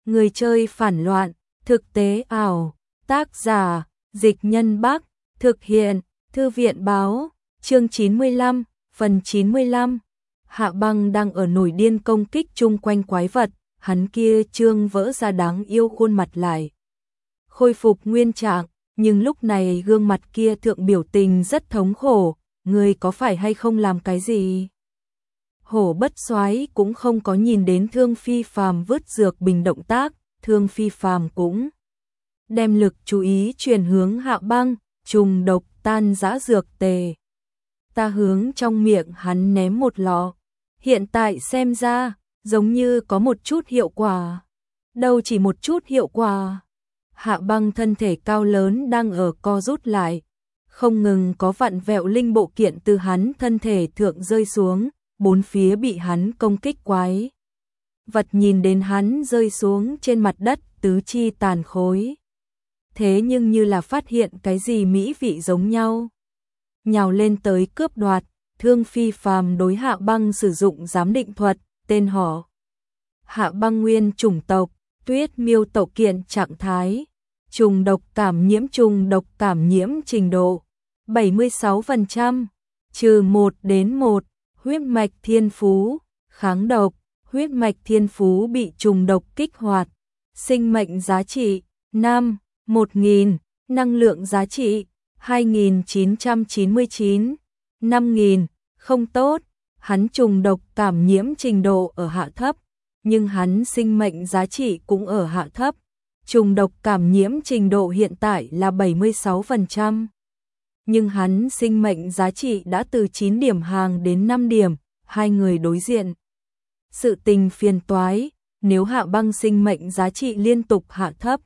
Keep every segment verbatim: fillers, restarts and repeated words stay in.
Người chơi phản loạn, thực tế ảo, tác giả, Dịch Nhân Bắc, thực hiện, Thư viện báo, chương chín mươi lăm, phần chín mươi lăm. Hạ Băng đang ở nổi điên công kích chung quanh quái vật, hắn kia trương vỡ ra đáng yêu khuôn mặt lại. Khôi phục nguyên trạng, nhưng lúc này gương mặt kia thượng biểu tình rất thống khổ, ngươi có phải hay không làm cái gì? Hổ Bất Soái cũng không có nhìn đến Thương Phi Phàm vứt dược bình động tác, Thương Phi Phàm cũng đem lực chú ý chuyển hướng Hạ Băng, trùng độc tan dã dược tề. Ta hướng trong miệng hắn ném một lọ, hiện tại xem ra, giống như có một chút hiệu quả. Đâu chỉ một chút hiệu quả. Hạ Băng thân thể cao lớn đang ở co rút lại, không ngừng có vặn vẹo linh bộ kiện từ hắn thân thể thượng rơi xuống, bốn phía bị hắn công kích quái. Vật nhìn đến hắn rơi xuống trên mặt đất tứ chi tàn khối. Thế nhưng như là phát hiện cái gì mỹ vị giống nhau. Nhào lên tới cướp đoạt, Thương Phi Phàm đối Hạ Băng sử dụng giám định thuật, tên họ. Hạ Băng nguyên chủng tộc, Tuyết Miêu tộc kiện trạng thái. Trùng độc cảm nhiễm trùng độc cảm nhiễm trình độ bảy mươi sáu phần trăm, trừ một đến một, huyết mạch thiên phú, kháng độc, huyết mạch thiên phú bị trùng độc kích hoạt, sinh mệnh giá trị năm, một nghìn, năng lượng giá trị hai nghìn chín trăm chín mươi chín, năm nghìn, không tốt, hắn trùng độc cảm nhiễm trình độ ở hạ thấp, nhưng hắn sinh mệnh giá trị cũng ở hạ thấp. Trùng độc cảm nhiễm trình độ hiện tại là bảy mươi sáu phần trăm. Nhưng hắn sinh mệnh giá trị đã từ chín điểm hàng đến năm điểm, hai người đối diện. Sự tình phiền toái, nếu Hạ Băng sinh mệnh giá trị liên tục hạ thấp.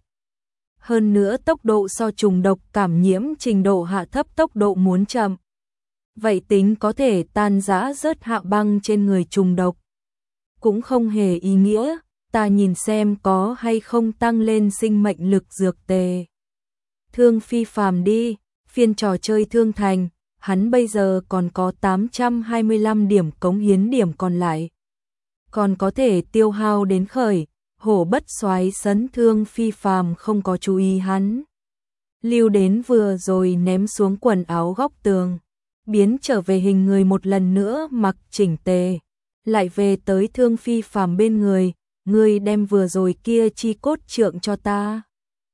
Hơn nữa tốc độ so trùng độc cảm nhiễm trình độ hạ thấp tốc độ muốn chậm. Vậy tính có thể tan rã rớt Hạ Băng trên người trùng độc. Cũng không hề ý nghĩa. Ta nhìn xem có hay không tăng lên sinh mệnh lực dược tề. Thương Phi Phàm đi, phiên trò chơi thương thành, hắn bây giờ còn có tám trăm hai mươi lăm điểm cống hiến điểm còn lại. Còn có thể tiêu hao đến khởi, Hổ Bất Soái sấn Thương Phi Phàm không có chú ý hắn. Lưu đến vừa rồi ném xuống quần áo góc tường, biến trở về hình người một lần nữa mặc chỉnh tề, lại về tới Thương Phi Phàm bên người. Ngươi đem vừa rồi kia chi cốt trượng cho ta.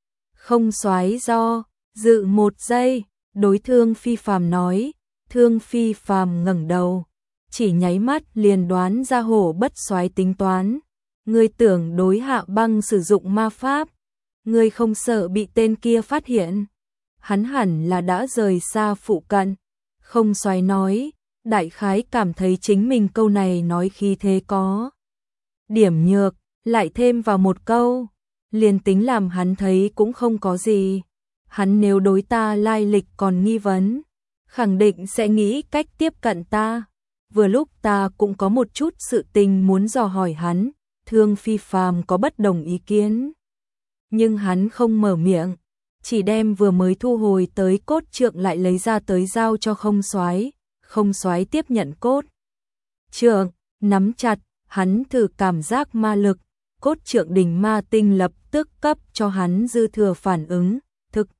Không soái do, dự một giây, đối Thương Phi Phàm nói, Thương Phi Phàm ngẩng đầu, chỉ nháy mắt liền đoán ra Hổ Bất Soái tính toán. Ngươi tưởng đối Hạ Băng sử dụng ma pháp, ngươi không sợ bị tên kia phát hiện. Hắn hẳn là đã rời xa phụ cận. Không soái nói, đại khái cảm thấy chính mình câu này nói khi thế có điểm nhược, lại thêm vào một câu, liền tính làm hắn thấy cũng không có gì. Hắn nếu đối ta lai lịch còn nghi vấn, khẳng định sẽ nghĩ cách tiếp cận ta. Vừa lúc ta cũng có một chút sự tình muốn dò hỏi hắn, Thương Phi Phàm có bất đồng ý kiến. Nhưng hắn không mở miệng, chỉ đem vừa mới thu hồi tới cốt trượng lại lấy ra tới giao cho Không Soái. Không Soái tiếp nhận cốt trượng, nắm chặt, hắn thử cảm giác ma lực, cốt trượng đỉnh ma tinh lập tức cấp cho hắn dư thừa phản ứng, thực.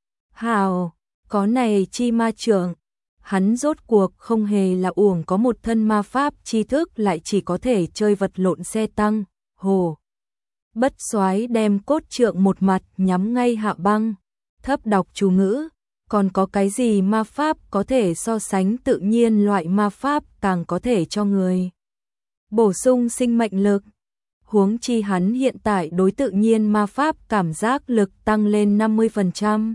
Hào, có này chi ma trượng, hắn rốt cuộc không hề là uổng có một thân ma pháp tri thức lại chỉ có thể chơi vật lộn xe tăng, Hồ Bất Soái đem cốt trượng một mặt nhắm ngay Hạ Băng, thấp đọc chú ngữ, còn có cái gì ma pháp có thể so sánh tự nhiên loại ma pháp càng có thể cho người bổ sung sinh mệnh lực. Huống chi hắn hiện tại đối tự nhiên ma pháp cảm giác lực tăng lên năm mươi phần trăm.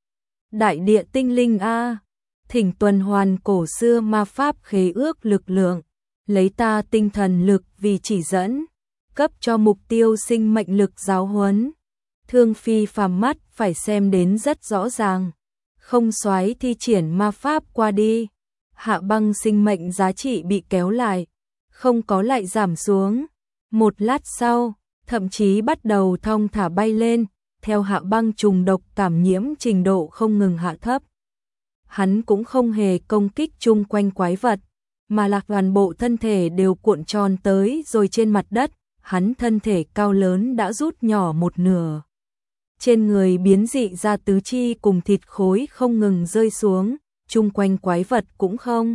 Đại địa tinh linh A, thỉnh tuần hoàn cổ xưa ma pháp khế ước lực lượng, lấy ta tinh thần lực vì chỉ dẫn, cấp cho mục tiêu sinh mệnh lực giáo huấn. Thương Phi Phàm mắt phải xem đến rất rõ ràng. Không Soái thi triển ma pháp qua đi, Hạ Băng sinh mệnh giá trị bị kéo lại, không có lại giảm xuống. Một lát sau, thậm chí bắt đầu thong thả bay lên, theo Hạ Băng trùng độc cảm nhiễm trình độ không ngừng hạ thấp. Hắn cũng không hề công kích chung quanh quái vật, mà là toàn bộ thân thể đều cuộn tròn tới rồi trên mặt đất, hắn thân thể cao lớn đã rút nhỏ một nửa. Trên người biến dị ra tứ chi cùng thịt khối không ngừng rơi xuống, chung quanh quái vật cũng không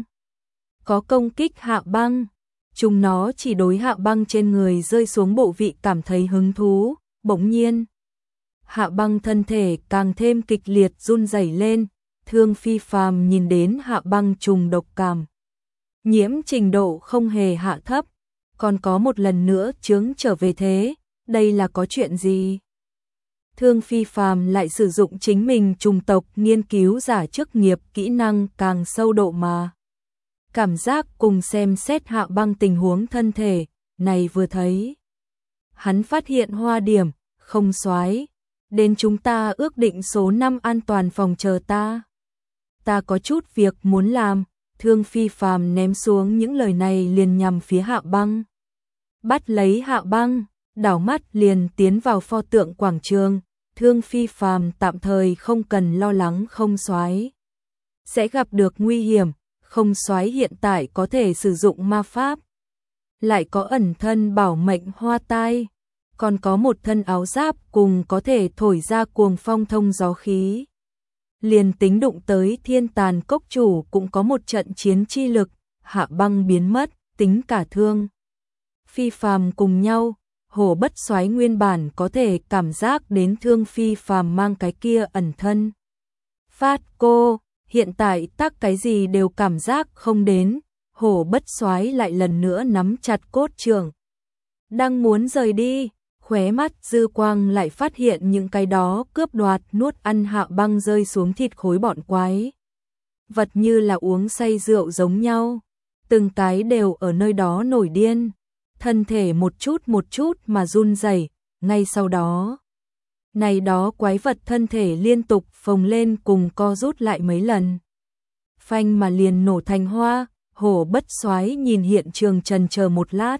có công kích Hạ Băng. Chúng nó chỉ đối Hạ Băng trên người rơi xuống bộ vị cảm thấy hứng thú. Bỗng nhiên, Hạ Băng thân thể càng thêm kịch liệt run rẩy lên. Thương Phi Phàm nhìn đến Hạ Băng trùng độc cảm nhiễm trình độ không hề hạ thấp, còn có một lần nữa chướng trở về thế, đây là có chuyện gì? Thương Phi Phàm lại sử dụng chính mình trùng tộc nghiên cứu giả chức nghiệp kỹ năng càng sâu độ mà. Cảm giác cùng xem xét Hạ Băng tình huống thân thể, này vừa thấy. Hắn phát hiện hoa điểm, không soái, đến chúng ta ước định số năm an toàn phòng chờ ta. Ta có chút việc muốn làm. Thương Phi Phàm ném xuống những lời này liền nhằm phía Hạ Băng. Bắt lấy Hạ Băng, đảo mắt liền tiến vào pho tượng quảng trường. Thương Phi Phàm tạm thời không cần lo lắng không soái sẽ gặp được nguy hiểm, không soái hiện tại có thể sử dụng ma pháp. Lại có ẩn thân bảo mệnh hoa tai, còn có một thân áo giáp cùng có thể thổi ra cuồng phong thông gió khí. Liền tính đụng tới Thiên Tàn Cốc chủ cũng có một trận chiến chi lực. Hạ Băng biến mất, tính cả Thương Phi Phàm cùng nhau. Hổ Bất Soái nguyên bản có thể cảm giác đến Thương Phi Phàm mang cái kia ẩn thân phát cô, hiện tại tắc cái gì đều cảm giác không đến. Hổ Bất Soái lại lần nữa nắm chặt cốt trượng, đang muốn rời đi, khóe mắt dư quang lại phát hiện những cái đó cướp đoạt nuốt ăn Hạ Băng rơi xuống thịt khối bọn quái vật như là uống say rượu giống nhau, từng cái đều ở nơi đó nổi điên, thân thể một chút một chút mà run rẩy. Ngay sau đó, này đó quái vật thân thể liên tục phồng lên cùng co rút lại mấy lần, phanh mà liền nổ thành hoa. Hổ Bất Soái nhìn hiện trường chần chờ một lát,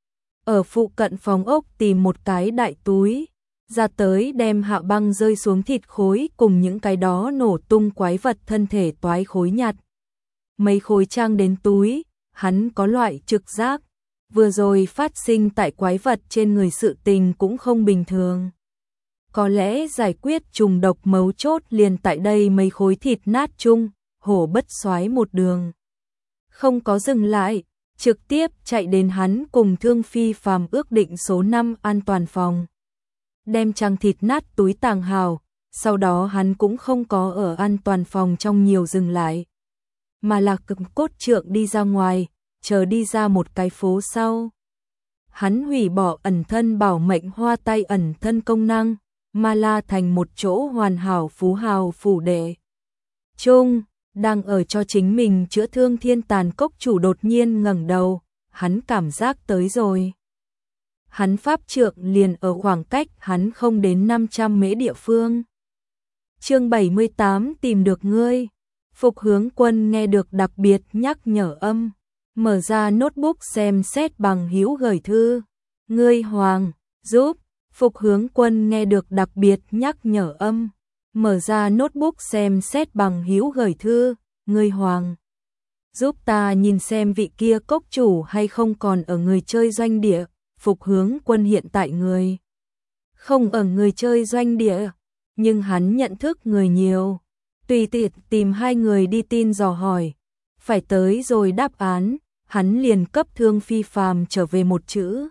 ở phụ cận phòng ốc tìm một cái đại túi, ra tới đem Hạ Băng rơi xuống thịt khối cùng những cái đó nổ tung quái vật thân thể toái khối nhặt. Mấy khối trang đến túi, hắn có loại trực giác, vừa rồi phát sinh tại quái vật trên người sự tình cũng không bình thường. Có lẽ giải quyết trùng độc mấu chốt liền tại đây mấy khối thịt nát chung. Hổ Bất Soái một đường không có dừng lại, trực tiếp chạy đến hắn cùng Thương Phi Phàm ước định số năm an toàn phòng. Đem trang thịt nát túi tàng hào, sau đó hắn cũng không có ở an toàn phòng trong nhiều dừng lại, mà là cực cốt trượng đi ra ngoài, chờ đi ra một cái phố sau. Hắn hủy bỏ ẩn thân bảo mệnh hoa tay ẩn thân công năng, mà la thành một chỗ hoàn hảo phú hào phủ đệ. Trung đang ở cho chính mình chữa thương Thiên Tàn Cốc chủ đột nhiên ngẩng đầu, hắn cảm giác tới rồi. Hắn pháp trượng liền ở khoảng cách hắn không đến năm trăm mễ địa phương. Chương bảy mươi tám tìm được ngươi. Phục Hướng Quân nghe được đặc biệt nhắc nhở âm, mở ra notebook xem xét bằng hữu gửi thư. Ngươi Hoàng, giúp. Phục Hướng Quân nghe được đặc biệt nhắc nhở âm, mở ra notebook xem xét bằng hữu gửi thư. Ngươi Hoàng, giúp ta nhìn xem vị kia cốc chủ hay không còn ở người chơi doanh địa. Phục Hướng Quân hiện tại người không ở người chơi doanh địa, nhưng hắn nhận thức người nhiều. Tùy tiện tìm hai người đi tin dò hỏi, phải tới rồi đáp án, hắn liền cấp Thương Phi Phàm trở về một chữ.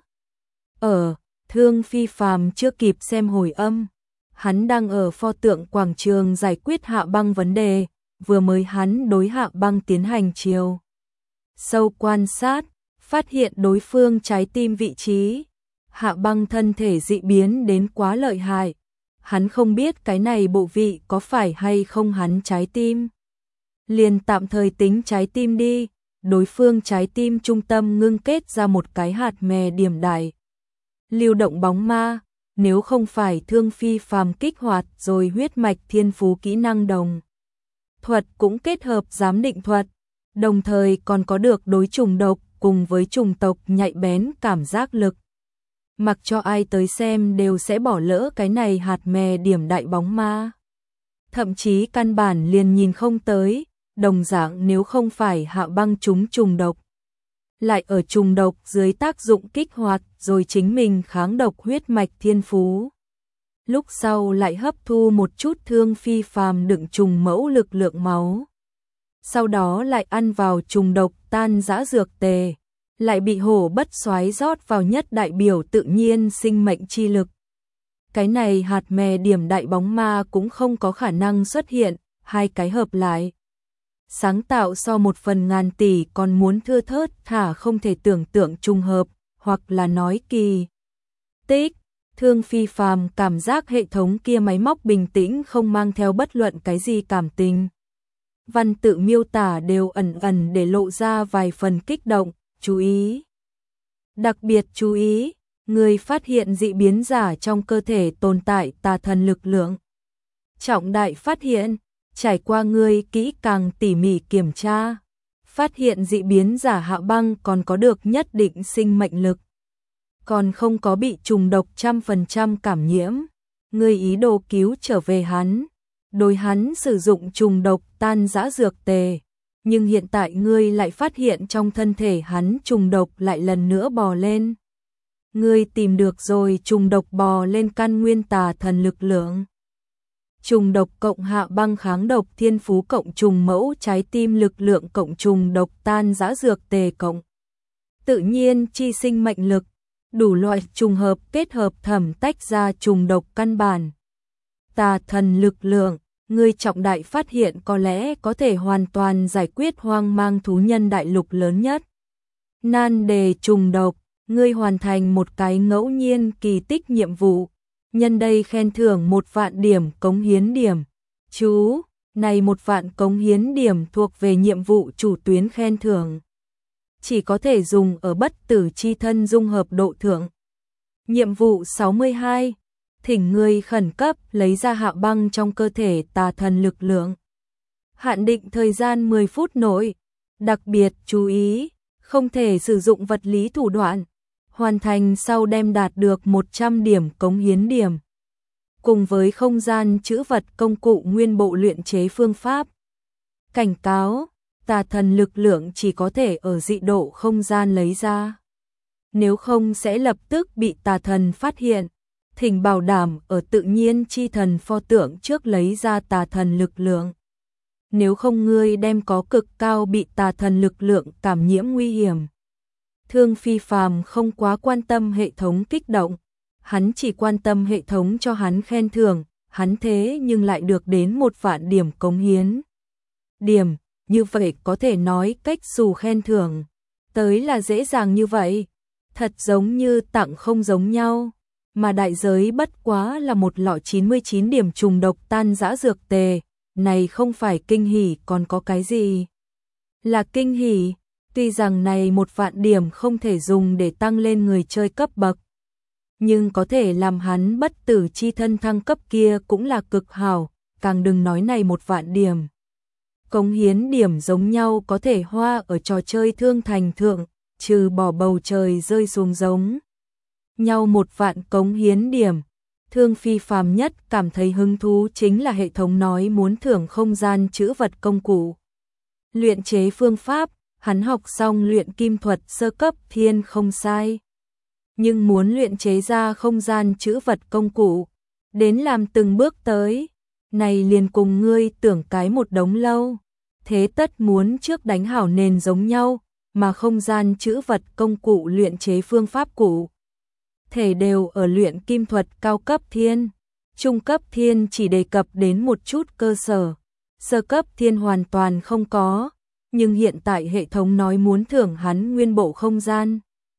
Ở, Thương Phi Phàm chưa kịp xem hồi âm, hắn đang ở pho tượng quảng trường giải quyết Hạ Băng vấn đề, vừa mới hắn đối Hạ Băng tiến hành chiều sâu quan sát, phát hiện đối phương trái tim vị trí. Hạ Băng thân thể dị biến đến quá lợi hại, hắn không biết cái này bộ vị có phải hay không hắn trái tim. Liền tạm thời tính trái tim đi, đối phương trái tim trung tâm ngưng kết ra một cái hạt mè điểm đại. Lưu động bóng ma, nếu không phải Thương Phi Phàm kích hoạt rồi huyết mạch thiên phú kỹ năng đồng thuật cũng kết hợp giám định thuật, đồng thời còn có được đối trùng độc cùng với trùng tộc nhạy bén cảm giác lực. Mặc cho ai tới xem đều sẽ bỏ lỡ cái này hạt mè điểm đại bóng ma. Thậm chí căn bản liền nhìn không tới, đồng dạng nếu không phải Hạ Băng trúng trùng độc. lại ở trùng độc dưới tác dụng kích hoạt rồi chính mình kháng độc huyết mạch thiên phú. Lúc sau lại hấp thu một chút Thương Phi Phàm đựng trùng mẫu lực lượng máu. Sau đó lại ăn vào trùng độc tan dã dược tề, lại bị hổ bất soái rót vào nhất đại biểu tự nhiên sinh mệnh chi lực. Cái này hạt mè điểm đại bóng ma cũng không có khả năng xuất hiện, hai cái hợp lại. Sáng tạo so một phần ngàn tỷ còn muốn thưa thớt thả không thể tưởng tượng trùng hợp, hoặc là nói kỳ tích. Thương Phi Phàm cảm giác hệ thống kia máy móc bình tĩnh không mang theo bất luận cái gì cảm tình. Văn tự miêu tả đều ẩn ẩn để lộ ra vài phần kích động, chú ý. Đặc biệt chú ý, người phát hiện dị biến giả trong cơ thể tồn tại tà thần lực lượng. Trọng đại phát hiện, trải qua người kỹ càng tỉ mỉ kiểm tra, phát hiện dị biến giả Hạ Băng còn có được nhất định sinh mệnh lực. Còn không có bị trùng độc trăm phần trăm cảm nhiễm, người ý đồ cứu trở về hắn, đối hắn sử dụng trùng độc tan dã dược tề, nhưng hiện tại ngươi lại phát hiện trong thân thể hắn trùng độc lại lần nữa bò lên. Ngươi tìm được rồi trùng độc bò lên căn nguyên tà thần lực lượng. Trùng độc cộng Hạ Băng kháng độc thiên phú cộng trùng mẫu trái tim lực lượng cộng trùng độc tan dã dược tề cộng tự nhiên chi sinh mệnh lực. Đủ loại trùng hợp kết hợp thẩm tách ra trùng độc căn bản. Tà thần lực lượng, ngươi trọng đại phát hiện có lẽ có thể hoàn toàn giải quyết hoang mang thú nhân đại lục lớn nhất. Nan đề trùng độc, ngươi hoàn thành một cái ngẫu nhiên kỳ tích nhiệm vụ. Nhân đây khen thưởng một vạn điểm cống hiến điểm. Chú, này một vạn cống hiến điểm thuộc về nhiệm vụ chủ tuyến khen thưởng. Chỉ có thể dùng ở bất tử chi thân dung hợp độ thượng. Nhiệm vụ sáu mươi hai, thỉnh ngươi khẩn cấp lấy ra Hạ Băng trong cơ thể tà thần lực lượng. Hạn định thời gian mười phút nội, đặc biệt chú ý, không thể sử dụng vật lý thủ đoạn. Hoàn thành sau đem đạt được một trăm điểm cống hiến điểm. Cùng với không gian trữ vật công cụ nguyên bộ luyện chế phương pháp. Cảnh cáo, tà thần lực lượng chỉ có thể ở dị độ không gian lấy ra. Nếu không sẽ lập tức bị tà thần phát hiện. Thỉnh bảo đảm ở tự nhiên chi thần pho tượng trước lấy ra tà thần lực lượng. Nếu không ngươi đem có cực cao bị tà thần lực lượng cảm nhiễm nguy hiểm. Thương Phi Phàm không quá quan tâm hệ thống kích động, hắn chỉ quan tâm hệ thống cho hắn khen thưởng, hắn thế nhưng lại được đến một vạn điểm cống hiến. Điểm, như vậy có thể nói cách xù khen thưởng, tới là dễ dàng như vậy, thật giống như tặng không giống nhau, mà đại giới bất quá là một lọ chín mươi chín điểm trùng độc tan dã dược tề, này không phải kinh hỉ còn có cái gì? Là kinh hỉ. Tuy rằng này một vạn điểm không thể dùng để tăng lên người chơi cấp bậc, nhưng có thể làm hắn bất tử chi thân thăng cấp kia cũng là cực hảo, càng đừng nói này một vạn điểm. Cống hiến điểm giống nhau có thể hoa ở trò chơi thương thành thượng, trừ bỏ bầu trời rơi xuống giống nhau một vạn cống hiến điểm. Thương Phi Phàm nhất cảm thấy hứng thú chính là hệ thống nói muốn thưởng không gian trữ vật công cụ. Luyện chế phương pháp, hắn học xong luyện kim thuật sơ cấp thiên không sai. Nhưng muốn luyện chế ra không gian trữ vật công cụ, đến làm từng bước tới, này liền cùng ngươi tưởng cái một đống lâu. Thế tất muốn trước đánh hảo nền giống nhau, mà không gian trữ vật công cụ luyện chế phương pháp cụ thể đều ở luyện kim thuật cao cấp thiên. Trung cấp thiên chỉ đề cập đến một chút cơ sở, sơ cấp thiên hoàn toàn không có. Nhưng hiện tại hệ thống nói muốn thưởng hắn nguyên bộ không gian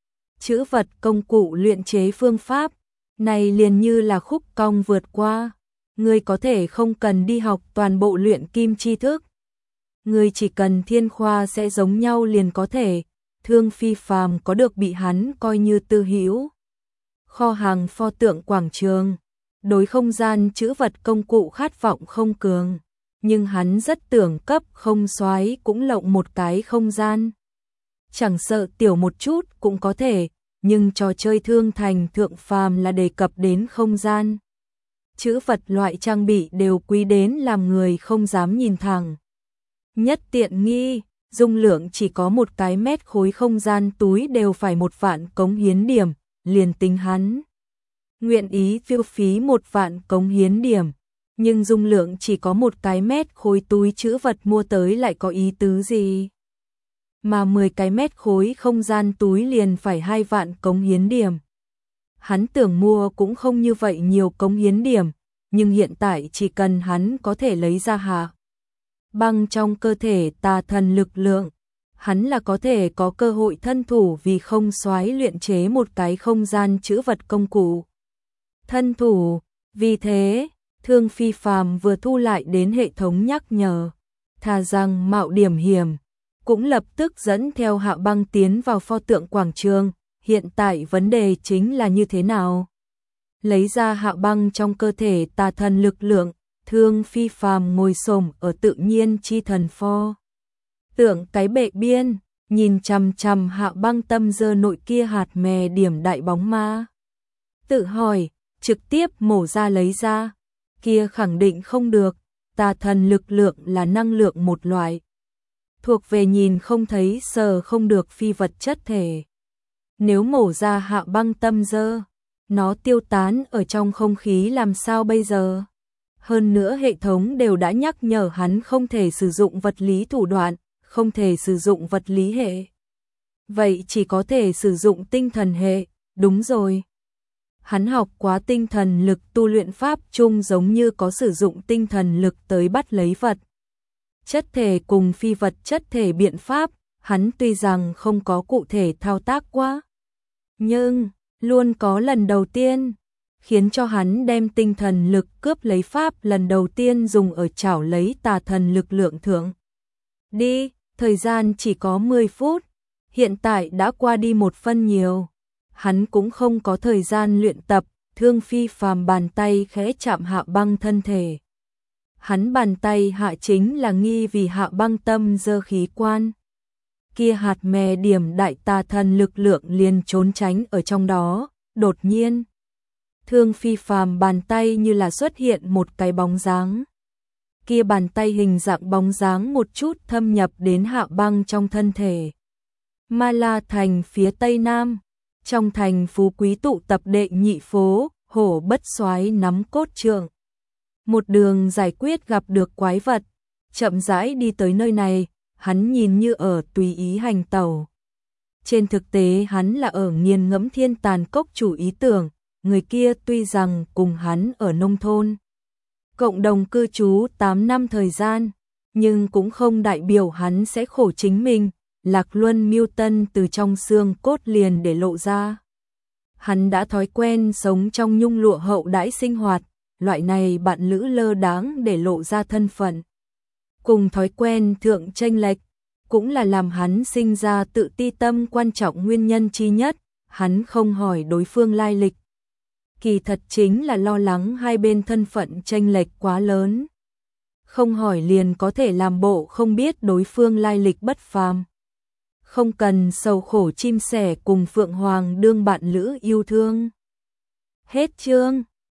trữ vật công cụ luyện chế phương pháp, này liền như là khúc cong vượt qua. Ngươi có thể không cần đi học toàn bộ luyện kim tri thức, ngươi chỉ cần thiên khoa sẽ giống nhau liền có thể. Thương Phi Phàm có được bị hắn coi như tư hữu kho hàng pho tượng quảng trường, đối không gian trữ vật công cụ khát vọng không cường. Nhưng hắn rất tưởng cấp không soái cũng lộng một cái không gian. Chẳng sợ tiểu một chút cũng có thể, nhưng trò chơi thương thành thượng phàm là đề cập đến không gian. Chữ vật loại trang bị đều quý đến làm người không dám nhìn thẳng. Nhất tiện nghi, dung lượng chỉ có một cái mét khối không gian túi đều phải một vạn cống hiến điểm, liền tính hắn nguyện ý tiêu phí một vạn cống hiến điểm, nhưng dung lượng chỉ có một cái mét khối túi trữ vật mua tới lại có ý tứ gì? Mà mười cái mét khối không gian túi liền phải hai vạn cống hiến điểm. Hắn tưởng mua cũng không như vậy nhiều cống hiến điểm, nhưng hiện tại chỉ cần hắn có thể lấy ra hạ băng trong cơ thể tà thần lực lượng, hắn là có thể có cơ hội thân thủ vì không soái luyện chế một cái không gian trữ vật công cụ. Thân thủ, vì thế, Thương Phi Phàm vừa thu lại đến hệ thống nhắc nhở, thà rằng mạo điểm hiểm, cũng lập tức dẫn theo Hạ Băng tiến vào pho tượng quảng trường. Hiện tại vấn đề chính là như thế nào? Lấy ra Hạ Băng trong cơ thể tà thần lực lượng, Thương Phi Phàm ngồi xổm ở tự nhiên chi thần pho tượng cái bệ biên, nhìn chằm chằm Hạ Băng tâm dơ nội kia hạt mè điểm đại bóng ma. Tự hỏi, trực tiếp mổ ra lấy ra, kia khẳng định không được, tà thần lực lượng là năng lượng một loại, thuộc về nhìn không thấy sờ không được phi vật chất thể. Nếu mổ ra Hạ Băng tâm dơ, nó tiêu tán ở trong không khí làm sao bây giờ? Hơn nữa hệ thống đều đã nhắc nhở hắn không thể sử dụng vật lý thủ đoạn, không thể sử dụng vật lý hệ. Vậy chỉ có thể sử dụng tinh thần hệ, đúng rồi. Hắn học quá tinh thần lực tu luyện pháp chung giống như có sử dụng tinh thần lực tới bắt lấy vật chất thể cùng phi vật chất thể biện pháp, hắn tuy rằng không có cụ thể thao tác quá, nhưng luôn có lần đầu tiên, khiến cho hắn đem tinh thần lực cướp lấy pháp lần đầu tiên dùng ở chảo lấy tà thần lực lượng thượng. Đi, thời gian chỉ có mười phút, hiện tại đã qua đi một phân nhiều. Hắn cũng không có thời gian luyện tập, Thương Phi Phàm bàn tay khẽ chạm Hạ Băng thân thể. Hắn bàn tay hạ chính là nghi vì Hạ Băng tâm dơ khí quan. Kia hạt mè điểm đại tà thần lực lượng liền trốn tránh ở trong đó, đột nhiên. Thương Phi Phàm bàn tay như là xuất hiện một cái bóng dáng. Kia bàn tay hình dạng bóng dáng một chút thâm nhập đến Hạ Băng trong thân thể. Ma La thành phía tây nam, trong thành phú quý tụ tập đệ nhị phố, Hổ Bất Soái nắm cốt trượng. Một đường giải quyết gặp được quái vật, chậm rãi đi tới nơi này, hắn nhìn như ở tùy ý hành tẩu. Trên thực tế hắn là ở nghiền ngẫm thiên tàn cốc chủ ý tưởng, người kia tuy rằng cùng hắn ở nông thôn, cộng đồng cư trú tám năm thời gian, nhưng cũng không đại biểu hắn sẽ khổ chính mình. Lạc Luân Miêu Tân từ trong xương cốt liền để lộ ra. Hắn đã thói quen sống trong nhung lụa hậu đãi sinh hoạt, loại này bạn lữ lơ đáng để lộ ra thân phận. Cùng thói quen thượng chênh lệch, cũng là làm hắn sinh ra tự ti tâm quan trọng nguyên nhân chi nhất, hắn không hỏi đối phương lai lịch. Kỳ thật chính là lo lắng hai bên thân phận chênh lệch quá lớn. Không hỏi liền có thể làm bộ không biết đối phương lai lịch bất phàm. Không cần sầu khổ chim sẻ cùng Phượng Hoàng đương bạn lữ yêu thương. Hết chương.